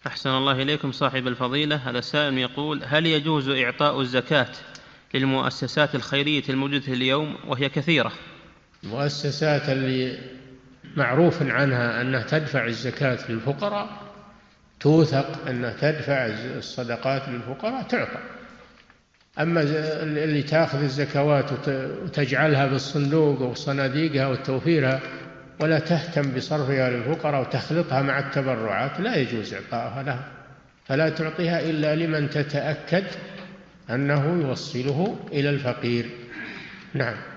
أحسن الله إليكم صاحب الفضيلة. هذا سائل يقول: هل يجوز إعطاء الزكاة للمؤسسات الخيرية الموجودة اليوم وهي كثيرة؟ المؤسسات اللي معروف عنها أنها تدفع الزكاة للفقراء، توثق أنها تدفع الصدقات للفقراء، تعطى. أما اللي تأخذ الزكوات وتجعلها بالصندوق وصناديقها وتوفيرها ولا تهتم بصرفها للفقراء وتخلطها مع التبرعات، لا يجوز إعطاءها لها، فلا تعطيها إلا لمن تتأكد أنه يوصله إلى الفقير. نعم.